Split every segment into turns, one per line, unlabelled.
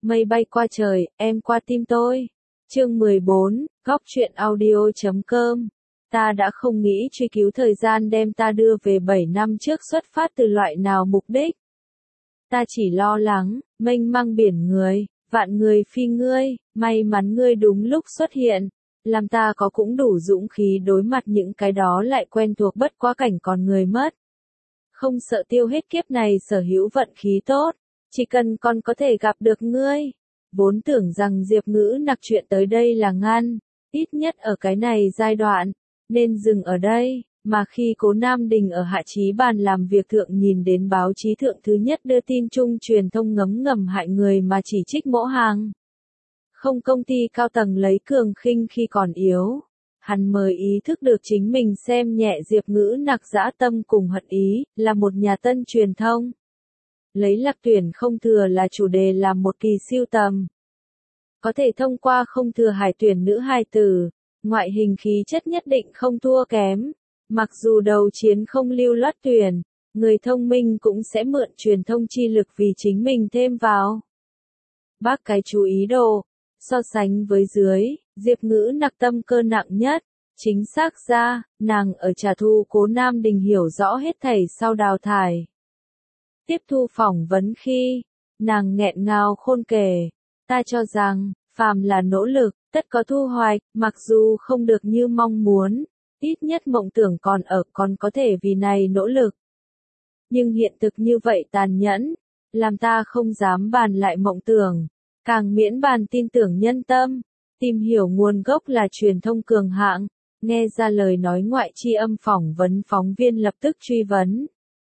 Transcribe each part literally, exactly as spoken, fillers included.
Mây bay qua trời, em qua tim tôi. Chương mười bốn, góc truyện audio chấm com. Ta đã không nghĩ truy cứu thời gian đem ta đưa về bảy năm trước xuất phát từ loại nào mục đích. Ta chỉ lo lắng, mênh mang biển người, vạn người phi ngươi, may mắn ngươi đúng lúc xuất hiện, làm ta có cũng đủ dũng khí đối mặt những cái đó lại quen thuộc bất quá cảnh còn người mất. Không sợ tiêu hết kiếp này sở hữu vận khí tốt, chỉ cần còn có thể gặp được ngươi. Vốn tưởng rằng Diệp Ngữ Nặc chuyện tới đây là ngăn, ít nhất ở cái này giai đoạn, nên dừng ở đây, mà khi Cố Nam Đình ở hạ chí bàn làm việc thượng nhìn đến báo chí thượng thứ nhất đưa tin chung truyền thông ngấm ngầm hại người mà chỉ trích mỗ hàng. Không công ty cao tầng lấy cường khinh khi còn yếu. Hắn mới ý thức được chính mình xem nhẹ Diệp Ngữ Nặc dã tâm cùng hận ý, là một nhà tân truyền thông. Lấy Lạc Tuyển không thừa là chủ đề làm một kỳ siêu tầm. Có thể thông qua không thừa hải tuyển nữ hài tử, ngoại hình khí chất nhất định không thua kém. Mặc dù đầu chiến không lưu loát tuyển, người thông minh cũng sẽ mượn truyền thông chi lực vì chính mình thêm vào. Bác cái chú ý đồ, so sánh với dưới, Diệp Ngữ Nặc tâm cơ nặng nhất. Chính xác ra, nàng ở trả thù Cố Nam Đình hiểu rõ hết thảy sau đào thải. Tiếp thu phỏng vấn khi, nàng nghẹn ngào khôn kể, ta cho rằng, phàm là nỗ lực, tất có thu hoạch, mặc dù không được như mong muốn, ít nhất mộng tưởng còn ở còn có thể vì này nỗ lực. Nhưng hiện thực như vậy tàn nhẫn, làm ta không dám bàn lại mộng tưởng, càng miễn bàn tin tưởng nhân tâm, tìm hiểu nguồn gốc là truyền thông cường hạng, nghe ra lời nói ngoại chi âm phỏng vấn phóng viên lập tức truy vấn.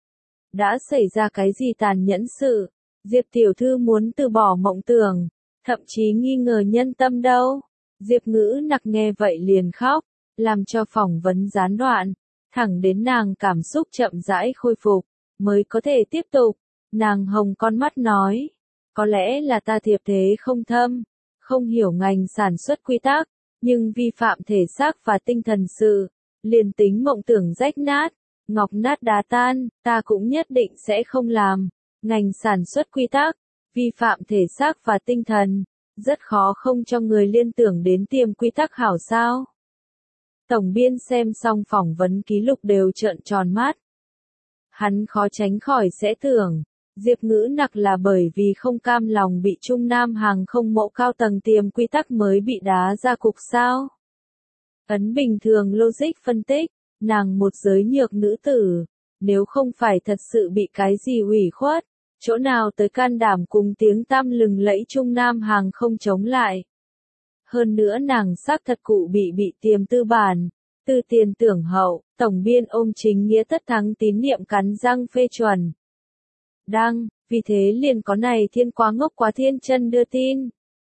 Đã xảy ra cái gì tàn nhẫn sự, Diệp tiểu thư muốn từ bỏ mộng tưởng, thậm chí nghi ngờ nhân tâm đâu. Diệp Ngữ Nặc nghe vậy liền khóc, làm cho phỏng vấn gián đoạn, thẳng đến nàng cảm xúc chậm rãi khôi phục, mới có thể tiếp tục. Nàng hồng con mắt nói, có lẽ là ta thiệp thế không thâm, không hiểu ngành sản xuất quy tắc, nhưng vi phạm thể xác và tinh thần sự, liền tính mộng tưởng rách nát, ngọc nát đá tan, ta cũng nhất định sẽ không làm. Ngành sản xuất quy tắc, vi phạm thể xác và tinh thần, rất khó không cho người liên tưởng đến tiềm quy tắc hảo sao. Tổng biên xem xong phỏng vấn ký lục đều trợn tròn mắt. Hắn khó tránh khỏi sẽ tưởng, Diệp Ngữ Nặc là bởi vì không cam lòng bị Trung Nam hàng không mẫu cao tầng tiềm quy tắc mới bị đá ra cục sao. Ấn bình thường logic phân tích, nàng một giới nhược nữ tử, nếu không phải thật sự bị cái gì ủy khuất, chỗ nào tới can đảm cùng tiếng tăm lừng lẫy Trung Nam hàng không chống lại. Hơn nữa nàng xác thật cụ bị bị tiềm tư bản, tư tiền tưởng hậu, tổng biên ôm chính nghĩa tất thắng tín niệm cắn răng phê chuẩn. Đăng, vì thế liền có này thiên quá ngốc quá thiên chân đưa tin.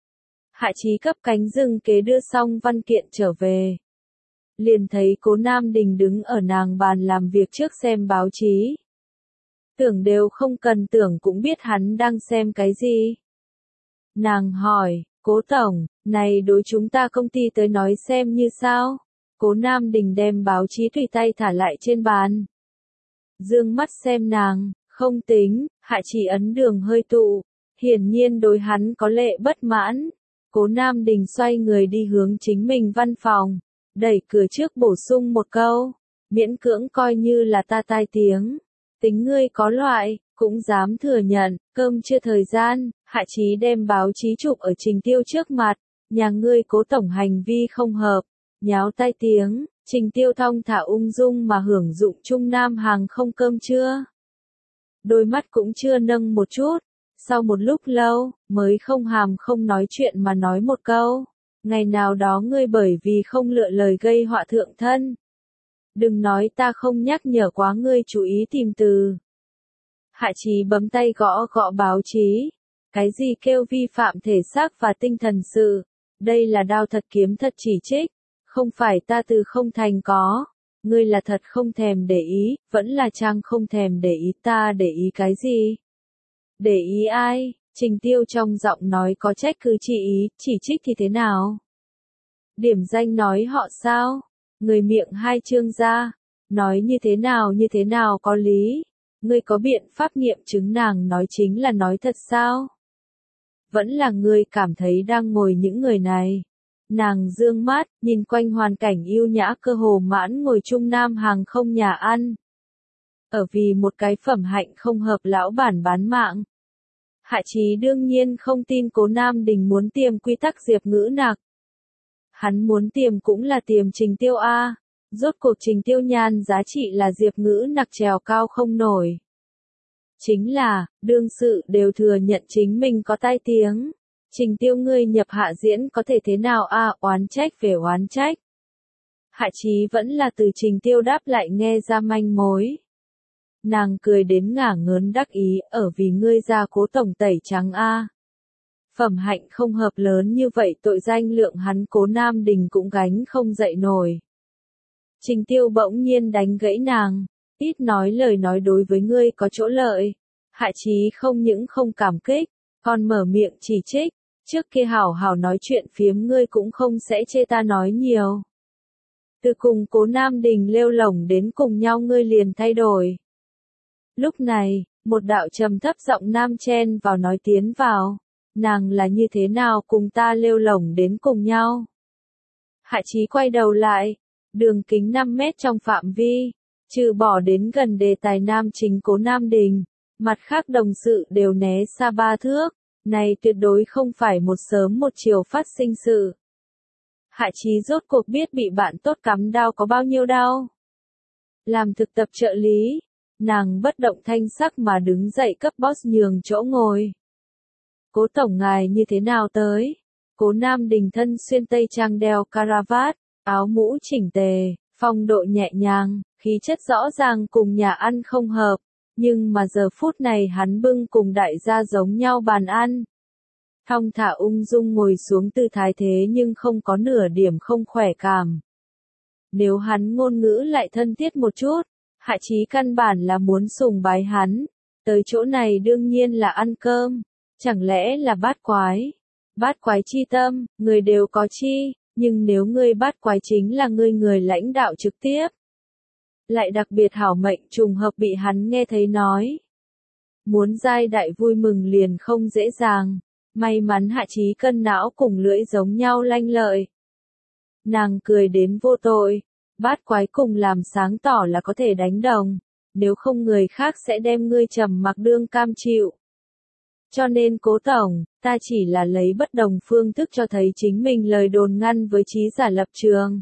Hạ chí cấp cánh rừng kế đưa xong văn kiện trở về. Liền thấy Cố Nam Đình đứng ở nàng bàn làm việc trước xem báo chí. Tưởng đều không cần tưởng cũng biết hắn đang xem cái gì. Nàng hỏi, Cố Tổng, này đối chúng ta công ty tới nói xem như sao? Cố Nam Đình đem báo chí tùy tay thả lại trên bàn. Dương mắt xem nàng, không tính, hạ chỉ ấn đường hơi tụ, hiển nhiên đối hắn có lệ bất mãn. Cố Nam Đình xoay người đi hướng chính mình văn phòng, đẩy cửa trước bổ sung một câu, miễn cưỡng coi như là ta tai tiếng. Tính ngươi có loại, cũng dám thừa nhận, cơm chưa thời gian, hạ chí đem báo chí chụp ở Trình Tiêu trước mặt, nhà ngươi Cố Tổng hành vi không hợp, nháo tai tiếng, Trình Tiêu thong thả ung dung mà hưởng dụng Trung Nam hàng không cơm trưa. Đôi mắt cũng chưa nâng một chút, sau một lúc lâu, mới không hàm không nói chuyện mà nói một câu, ngày nào đó ngươi bởi vì không lựa lời gây họa thượng thân. Đừng nói ta không nhắc nhở quá ngươi chú ý tìm từ. Hạ chí bấm tay gõ gõ báo chí. Cái gì kêu vi phạm thể xác và tinh thần sự? Đây là đao thật kiếm thật chỉ trích. Không phải ta từ không thành có. Ngươi là thật không thèm để ý, vẫn là trang không thèm để ý ta để ý cái gì? Để ý ai? Trình Tiêu trong giọng nói có trách cứ chỉ ý, chỉ trích thì thế nào? Điểm danh nói họ sao? Người miệng hai trương ra, nói như thế nào như thế nào có lý, ngươi có biện pháp nghiệm chứng nàng nói chính là nói thật sao? vẫn là ngươi cảm thấy đang ngồi những người này. Nàng dương mắt, nhìn quanh hoàn cảnh yêu nhã cơ hồ mãn ngồi Trung Nam hàng không nhà ăn. Ở vì một cái phẩm hạnh không hợp lão bản bán mạng. Hạ Chí đương nhiên không tin Cố Nam Đình muốn tiềm quy tắc Diệp Ngữ Nặc. Hắn muốn tiềm cũng là tiềm Trình Tiêu A. Rốt cuộc Trình Tiêu Nhan giá trị là Diệp Ngữ Nặc trèo cao không nổi. Chính là, đương sự đều thừa nhận chính mình có tai tiếng. Trình Tiêu ngươi nhập hạ diễn có thể thế nào a à, oán trách về oán trách. Hạ Chí vẫn là từ Trình Tiêu đáp lại nghe ra manh mối. Nàng cười đến ngả ngớn đắc ý ở vì ngươi ra Cố tổng tẩy trắng a. À. Phẩm hạnh không hợp lớn như vậy tội danh lượng hắn Cố Nam Đình cũng gánh không dậy nổi. Trình Tiêu bỗng nhiên đánh gãy nàng, ít nói lời nói đối với ngươi có chỗ lợi. Hạ Chí không những không cảm kích, còn mở miệng chỉ trích, trước kia hảo hảo nói chuyện phiếm ngươi cũng không sẽ chê ta nói nhiều. Từ cùng Cố Nam Đình lêu lổng đến cùng nhau ngươi liền thay đổi. Lúc này, một đạo trầm thấp giọng nam chen vào nói tiến vào, nàng là như thế nào cùng ta lêu lổng đến cùng nhau. Hạ Chí quay đầu lại, đường kính năm mét trong phạm vi, trừ bỏ đến gần đề tài nam chính Cố Nam Đình, mặt khác đồng sự đều né xa ba thước, này tuyệt đối không phải một sớm một chiều phát sinh sự. Hạ Chí rốt cuộc biết bị bạn tốt cắm đao có bao nhiêu đau. Làm thực tập trợ lý, nàng bất động thanh sắc mà đứng dậy cấp boss nhường chỗ ngồi. Cố tổng ngài như thế nào tới? Cố Nam Đình thân xuyên tây trang đeo caravat, áo mũ chỉnh tề, phong độ nhẹ nhàng, khí chất rõ ràng cùng nhà ăn không hợp, nhưng mà giờ phút này hắn bưng cùng đại gia giống nhau bàn ăn. Thong thả ung dung ngồi xuống tư thái thế nhưng không có nửa điểm không khỏe cảm. Nếu hắn ngôn ngữ lại thân thiết một chút, Hạ Chí căn bản là muốn sùng bái hắn, tới chỗ này đương nhiên là ăn cơm, chẳng lẽ là bát quái. Bát quái chi tâm, người đều có chi, nhưng nếu ngươi bát quái chính là ngươi người lãnh đạo trực tiếp. Lại đặc biệt hảo mệnh trùng hợp bị hắn nghe thấy nói. Muốn giai đại vui mừng liền không dễ dàng, may mắn Hạ Chí cân não cùng lưỡi giống nhau lanh lợi. Nàng cười đến vô tội, bát quái cùng làm sáng tỏ là có thể đánh đồng, nếu không người khác sẽ đem ngươi trầm mặc đương cam chịu. Cho nên Cố tổng, ta chỉ là lấy bất đồng phương thức cho thấy chính mình lời đồn ngăn với trí giả lập trường.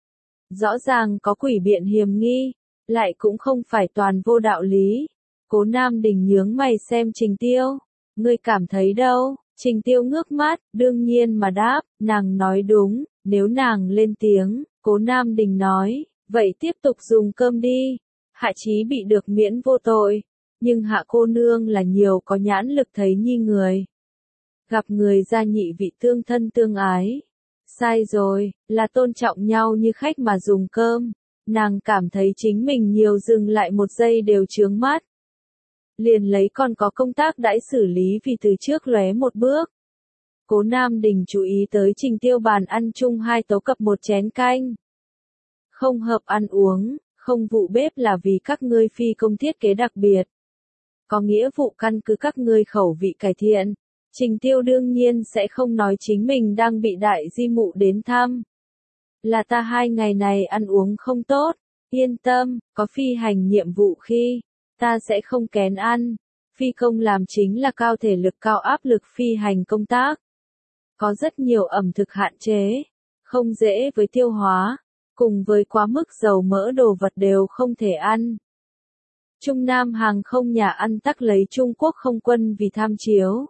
Rõ ràng có quỷ biện hiềm nghi, lại cũng không phải toàn vô đạo lý. Cố Nam Đình nhướng mày xem Trình Tiêu, ngươi cảm thấy đâu? Trình Tiêu ngước mắt, đương nhiên mà đáp, nàng nói đúng, nếu nàng lên tiếng, Cố Nam Đình nói, vậy tiếp tục dùng cơm đi. Hạ Chí bị được miễn vô tội. Nhưng Hạ cô nương là nhiều có nhãn lực thấy nhi người. Gặp người gia nhị vị tương thân tương ái. Sai rồi, là tôn trọng nhau như khách mà dùng cơm. Nàng cảm thấy chính mình nhiều dừng lại một giây đều chướng mắt. Liền lấy còn có công tác đãi xử lý vì từ trước lóe một bước. Cố Nam Đình chú ý tới Trình Tiêu bàn ăn chung hai tấu cập một chén canh. Không hợp ăn uống, không vụ bếp là vì các ngươi phi công thiết kế đặc biệt. Có nghĩa vụ căn cứ các ngươi khẩu vị cải thiện. Trình Tiêu đương nhiên sẽ không nói chính mình đang bị đại di mụ đến thăm. Là ta hai ngày này ăn uống không tốt, yên tâm, có phi hành nhiệm vụ khi, ta sẽ không kén ăn. Phi công làm chính là cao thể lực cao áp lực phi hành công tác. Có rất nhiều ẩm thực hạn chế, không dễ với tiêu hóa, cùng với quá mức dầu mỡ đồ vật đều không thể ăn. Trung Nam hàng không nhà ăn tắc lấy Trung Quốc không quân vì tham chiếu.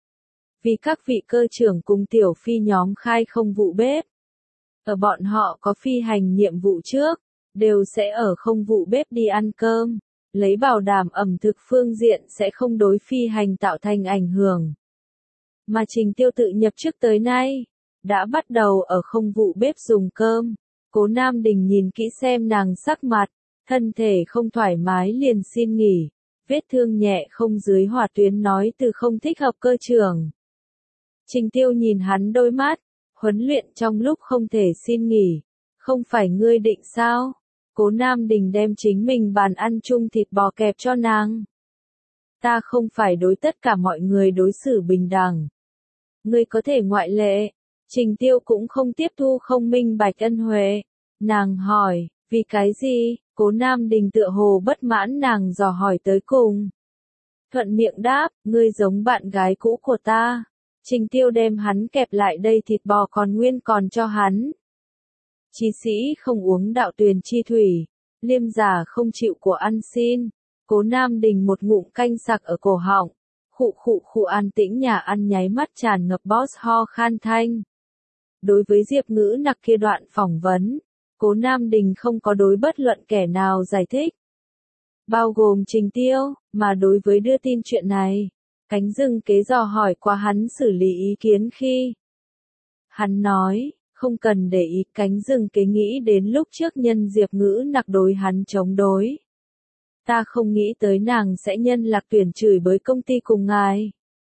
Vì các vị cơ trưởng cùng tiểu phi nhóm khai không vụ bếp. Ở bọn họ có phi hành nhiệm vụ trước, đều sẽ ở không vụ bếp đi ăn cơm, lấy bảo đảm ẩm thực phương diện sẽ không đối phi hành tạo thành ảnh hưởng. Mà Trình Tiêu tự nhập chức tới nay, đã bắt đầu ở không vụ bếp dùng cơm. Cố Nam Đình nhìn kỹ xem nàng sắc mặt, thân thể không thoải mái liền xin nghỉ, vết thương nhẹ không dưới hỏa tuyến nói từ không thích hợp cơ trưởng. Trình Tiêu nhìn hắn đôi mắt, huấn luyện trong lúc không thể xin nghỉ, không phải ngươi định sao? Cố Nam Đình đem chính mình bàn ăn chung thịt bò kẹp cho nàng. Ta không phải đối tất cả mọi người đối xử bình đẳng. ngươi có thể ngoại lệ. Trình Tiêu cũng không tiếp thu không minh bạch ân huệ. Nàng hỏi, vì cái gì? Cố Nam Đình tựa hồ bất mãn nàng dò hỏi tới cùng. Thuận miệng đáp, ngươi giống bạn gái cũ của ta. Trình Tiêu đem hắn kẹp lại đây thịt bò còn nguyên còn cho hắn. Chí sĩ không uống đạo tuyền chi thủy, liêm giả không chịu của ăn xin. Cố Nam Đình một ngụm canh sặc ở cổ họng, khụ khụ khụ, an tĩnh nhà ăn nháy mắt tràn ngập boss ho khan thanh. Đối với Diệp Ngữ Nặc kia đoạn phỏng vấn, Cố Nam Đình không có đối bất luận kẻ nào giải thích, bao gồm Trình Tiêu, mà đối với đưa tin chuyện này, Cánh Dưng Kế dò hỏi qua hắn xử lý ý kiến khi. Hắn nói, không cần để ý. Cánh Dưng Kế nghĩ đến lúc trước nhân Diệp Ngữ Nặc đối hắn chống đối. Ta không nghĩ tới nàng sẽ nhân Lạc Tuyển chửi bới công ty cùng ngài.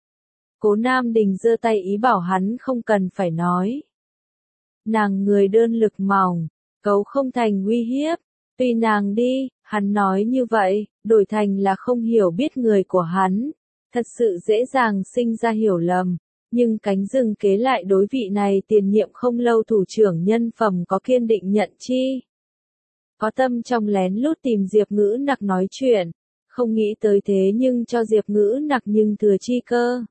Cố Nam Đình giơ tay ý bảo hắn không cần phải nói. Nàng người đơn lực mỏng, cấu không thành uy hiếp, tùy nàng đi. Hắn nói như vậy, đổi thành là không hiểu biết người của hắn, thật sự dễ dàng sinh ra hiểu lầm. Nhưng Cánh Dưng Kế lại đối vị này tiền nhiệm không lâu thủ trưởng nhân phẩm có kiên định nhận chi. Có tâm trong lén lút tìm Diệp Ngữ Nặc nói chuyện, không nghĩ tới thế nhưng cho Diệp Ngữ Nặc nhưng thừa chi cơ.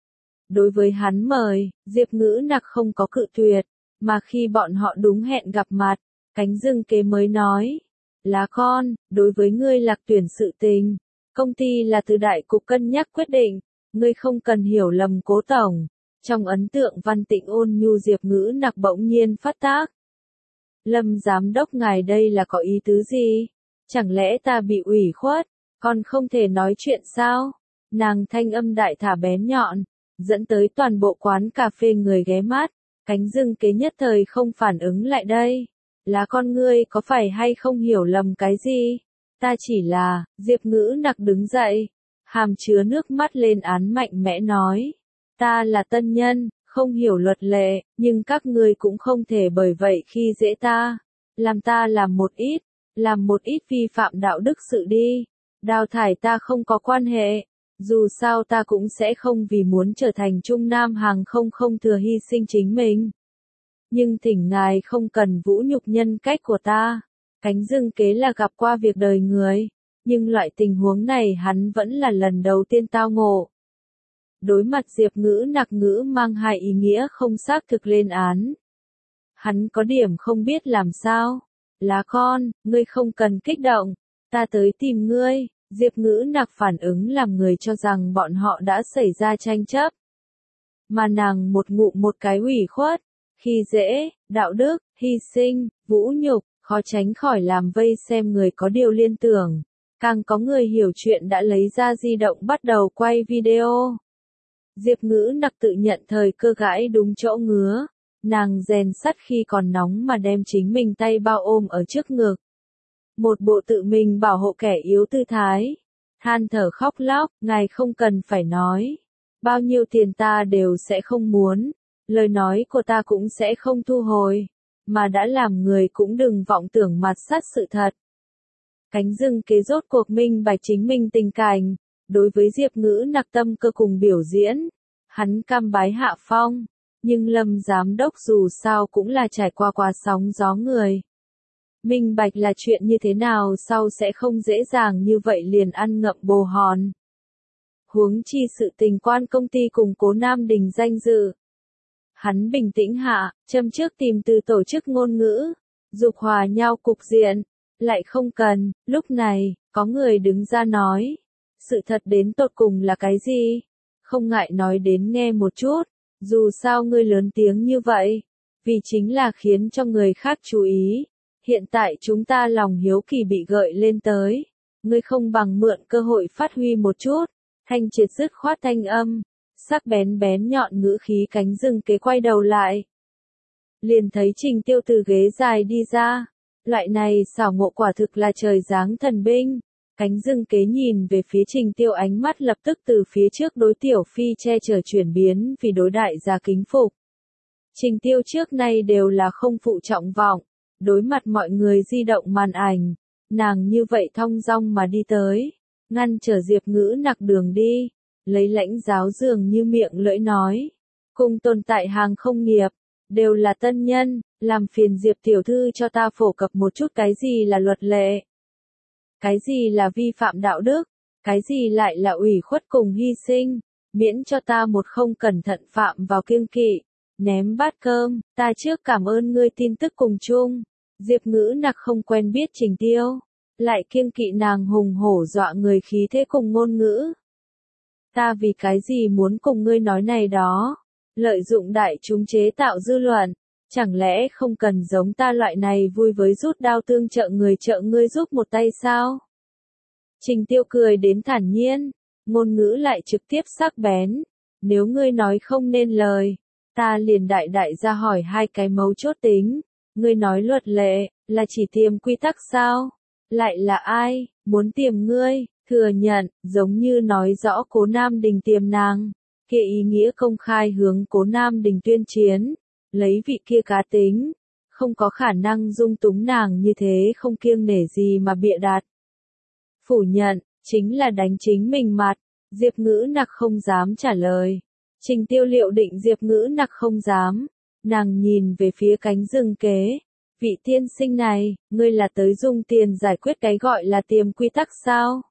Đối với hắn mời, Diệp Ngữ Nặc không có cự tuyệt, mà khi bọn họ đúng hẹn gặp mặt, Cánh Dưng Kế mới nói, là con, đối với ngươi Lạc Tuyển sự tình, công ty là từ đại cục cân nhắc quyết định, ngươi không cần hiểu lầm Cố tổng. Trong ấn tượng Văn Tịnh ôn nhu Diệp Ngữ Nặc bỗng nhiên phát tác. Lâm giám đốc ngài đây là có ý tứ gì? Chẳng lẽ ta bị ủy khuất, còn không thể nói chuyện sao? Nàng thanh âm đại thả bén nhọn, dẫn tới toàn bộ quán cà phê người ghé mắt. Cánh Dưng Kế nhất thời không phản ứng lại đây. Là con ngươi có phải hay không hiểu lầm cái gì? Ta chỉ là, Diệp Ngữ Nặc đứng dậy, hàm chứa nước mắt lên án mạnh mẽ nói. Ta là tân nhân, không hiểu luật lệ, nhưng các ngươi cũng không thể bởi vậy khi dễ ta. Làm ta làm một ít, làm một ít vi phạm đạo đức sự đi. Đào thải ta không có quan hệ. Dù sao ta cũng sẽ không vì muốn trở thành Trung Nam hàng không không thừa hy sinh chính mình. Nhưng thỉnh ngài không cần vũ nhục nhân cách của ta. Cánh Dưng Kế là gặp qua việc đời người, nhưng loại tình huống này hắn vẫn là lần đầu tiên tao ngộ. Đối mặt Diệp Ngữ Nặc ngữ mang hai ý nghĩa không xác thực lên án. Hắn có điểm không biết làm sao. Là con, ngươi không cần kích động, ta tới tìm ngươi. Diệp Ngữ Nặc phản ứng làm người cho rằng bọn họ đã xảy ra tranh chấp. Mà nàng một ngụm một cái ủy khuất, khi dễ, đạo đức, hy sinh, vũ nhục, khó tránh khỏi làm vây xem người có điều liên tưởng. Càng có người hiểu chuyện đã lấy ra di động bắt đầu quay video. Diệp Ngữ Nặc tự nhận thời cơ gãi đúng chỗ ngứa. Nàng rèn sắt khi còn nóng mà đem chính mình tay bao ôm ở trước ngực. Một bộ tự mình bảo hộ kẻ yếu tư thái. Than thở khóc lóc, ngài không cần phải nói. Bao nhiêu tiền ta đều sẽ không muốn. Lời nói của ta cũng sẽ không thu hồi. Mà đã làm người cũng đừng vọng tưởng mặt sát sự thật. Cánh Dưng Kế rốt cuộc minh bạch chính mình tình cảnh. Đối với Diệp Ngữ Nặc tâm cơ cùng biểu diễn, hắn cam bái hạ phong. Nhưng Lâm giám đốc dù sao cũng là trải qua qua sóng gió người. Minh bạch là chuyện như thế nào sau sẽ không dễ dàng như vậy liền ăn ngậm bồ hòn. Huống chi sự tình quan công ty cùng Cố Nam Đình danh dự. Hắn bình tĩnh hạ, châm trước tìm từ tổ chức ngôn ngữ, dục hòa nhau cục diện. Lại không cần, lúc này, có người đứng ra nói. Sự thật đến tột cùng là cái gì? Không ngại nói đến nghe một chút. Dù sao ngươi lớn tiếng như vậy, vì chính là khiến cho người khác chú ý. Hiện tại chúng ta lòng hiếu kỳ bị gợi lên tới. Ngươi không bằng mượn cơ hội phát huy một chút. Thanh triệt dứt khoát thanh âm. Sắc bén bén nhọn ngữ khí. Cánh Dưng Kế quay đầu lại. Liền thấy Trình Tiêu từ ghế dài đi ra. Loại này xảo ngộ quả thực là trời giáng thần binh. Cánh Dưng Kế nhìn về phía Trình Tiêu, ánh mắt lập tức từ phía trước đối Tiểu Phi che chở chuyển biến vì đối đại gia kính phục. Trình Tiêu trước nay đều là không phụ trọng vọng, đối mặt mọi người di động màn ảnh, nàng như vậy thong dong mà đi tới, ngăn trở Diệp Ngữ Nặc đường đi, lấy lãnh giáo dường như miệng lưỡi nói. cùng tồn tại hàng không nghiệp, đều là tân nhân, làm phiền Diệp tiểu thư cho ta phổ cập một chút cái gì là luật lệ. Cái gì là vi phạm đạo đức, cái gì lại là ủy khuất cùng hy sinh, miễn cho ta một không cẩn thận phạm vào kiêng kỵ, ném bát cơm, ta trước cảm ơn ngươi tin tức cùng chung. Diệp Ngữ Nặc không quen biết Trình Tiêu, lại kiêng kỵ nàng hùng hổ dọa người khí thế cùng ngôn ngữ. Ta vì cái gì muốn cùng ngươi nói này đó, lợi dụng đại chúng chế tạo dư luận, chẳng lẽ không cần giống ta loại này vui với rút đao tương trợ người trợ ngươi giúp một tay sao? Trình Tiêu cười đến thản nhiên, ngôn ngữ lại trực tiếp sắc bén, nếu ngươi nói không nên lời, ta liền đại đại ra hỏi hai cái mấu chốt tính, ngươi nói luật lệ, là chỉ tiêm quy tắc sao? Lại là ai, muốn tiêm ngươi, thừa nhận, giống như nói rõ Cố Nam Đình tiêm nàng, kia ý nghĩa công khai hướng Cố Nam Đình tuyên chiến, lấy vị kia cá tính, không có khả năng dung túng nàng như thế không kiêng nể gì mà bịa đặt. Phủ nhận, chính là đánh chính mình mặt, Diệp Ngữ Nặc không dám trả lời. Trình Tiêu liệu định Diệp Ngữ Nặc không dám, nàng nhìn về phía cánh rừng kế. Vị tiên sinh này, ngươi là tới dùng tiền giải quyết cái gọi là tiềm quy tắc sao?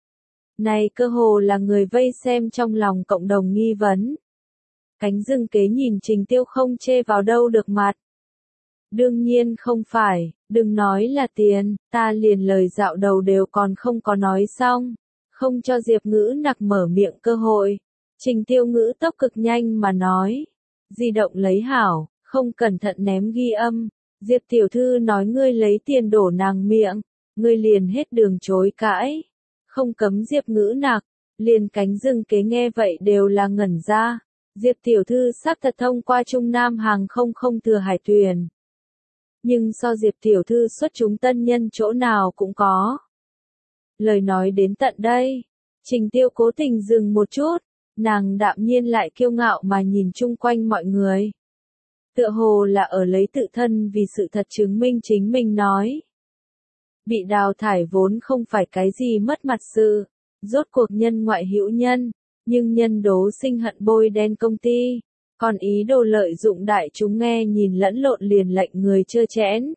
Này cơ hồ là người vây xem trong lòng cộng đồng nghi vấn. Cánh rừng kế nhìn Trình Tiêu không chê vào đâu được mặt. Đương nhiên không phải, đừng nói là tiền, ta liền lời dạo đầu đều còn không có nói xong, không cho Diệp Ngữ Nặc mở miệng cơ hội. Trình Tiêu ngữ tốc cực nhanh mà nói, di động lấy hảo, không cẩn thận ném ghi âm, Diệp tiểu thư nói ngươi lấy tiền đổ nàng miệng, ngươi liền hết đường chối cãi, không cấm Diệp Ngữ Nặc, liền cánh rừng kế nghe vậy đều là ngẩn ra, Diệp tiểu thư xác thật thông qua Trung Nam hàng không không thừa hải thuyền. Nhưng so Diệp tiểu thư xuất chúng tân nhân chỗ nào cũng có. Lời nói đến tận đây, Trình Tiêu cố tình dừng một chút, nàng đạm nhiên lại kiêu ngạo mà nhìn chung quanh mọi người. Tựa hồ là ở lấy tự thân vì sự thật chứng minh chính mình nói. Bị đào thải vốn không phải cái gì mất mặt sự, rốt cuộc nhân ngoại hữu nhân, nhưng nhân đố sinh hận bôi đen công ty, còn ý đồ lợi dụng đại chúng nghe nhìn lẫn lộn liền lệnh người trơ chẽn.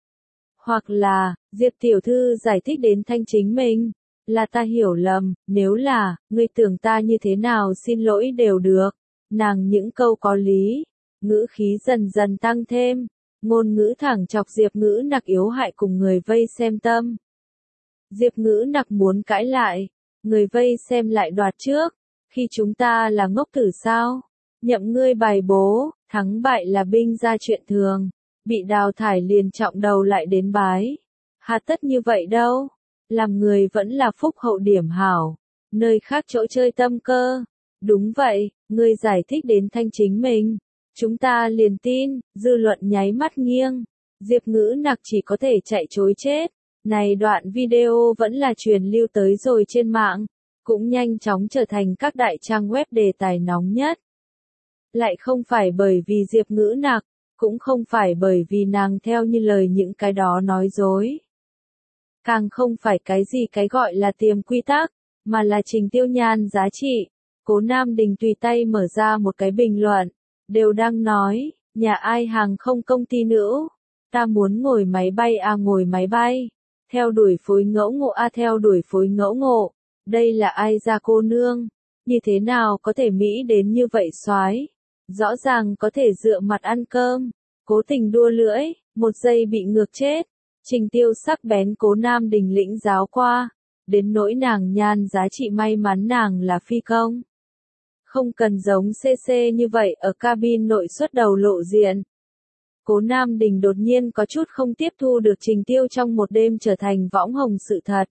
Hoặc là, Diệp tiểu thư giải thích đến thanh chính mình, là ta hiểu lầm, nếu là, ngươi tưởng ta như thế nào xin lỗi đều được, nàng những câu có lý, ngữ khí dần dần tăng thêm, ngôn ngữ thẳng chọc Diệp Ngữ Nặc yếu hại cùng người vây xem tâm. Diệp Ngữ Nặc muốn cãi lại, người vây xem lại đoạt trước, khi chúng ta là ngốc tử sao, nhậm ngươi bài bố, thắng bại là binh ra chuyện thường, bị đào thải liền trọng đầu lại đến bái, hà tất như vậy đâu, làm người vẫn là phúc hậu điểm hảo, nơi khác chỗ chơi tâm cơ, đúng vậy, ngươi giải thích đến thanh chính mình. Chúng ta liền tin, dư luận nháy mắt nghiêng, Diệp Ngữ Nặc chỉ có thể chạy trối chết, này đoạn video vẫn là truyền lưu tới rồi trên mạng, cũng nhanh chóng trở thành các đại trang web đề tài nóng nhất. Lại không phải bởi vì Diệp Ngữ Nặc, cũng không phải bởi vì nàng theo như lời những cái đó nói dối. Càng không phải cái gì cái gọi là tiềm quy tắc, mà là Trình Tiêu Nhan giá trị. Cố Nam Đình tùy tay mở ra một cái bình luận. Đều đang nói, nhà ai hàng không công ty nữ, ta muốn ngồi máy bay a à ngồi máy bay, theo đuổi phối ngẫu ngộ a à theo đuổi phối ngẫu ngộ, đây là ai ra cô nương, như thế nào có thể Mỹ đến như vậy soái, rõ ràng có thể dựa mặt ăn cơm, cố tình đua lưỡi, một giây bị ngược chết, Trình Tiêu sắc bén Cố Nam Đình lĩnh giáo qua, đến nỗi nàng nhan giá trị may mắn nàng là phi công. Không cần giống xê xê như vậy ở cabin nội xuất đầu lộ diện. Cố Nam Đình đột nhiên có chút không tiếp thu được Trình Tiêu trong một đêm trở thành võng hồng sự thật.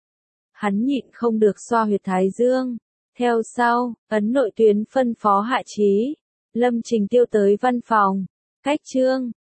Hắn nhịn không được xoa huyệt thái dương. Theo sau, ấn nội tuyến phân phó Hạ Chí, Lâm Trình Tiêu tới văn phòng. Cách chương,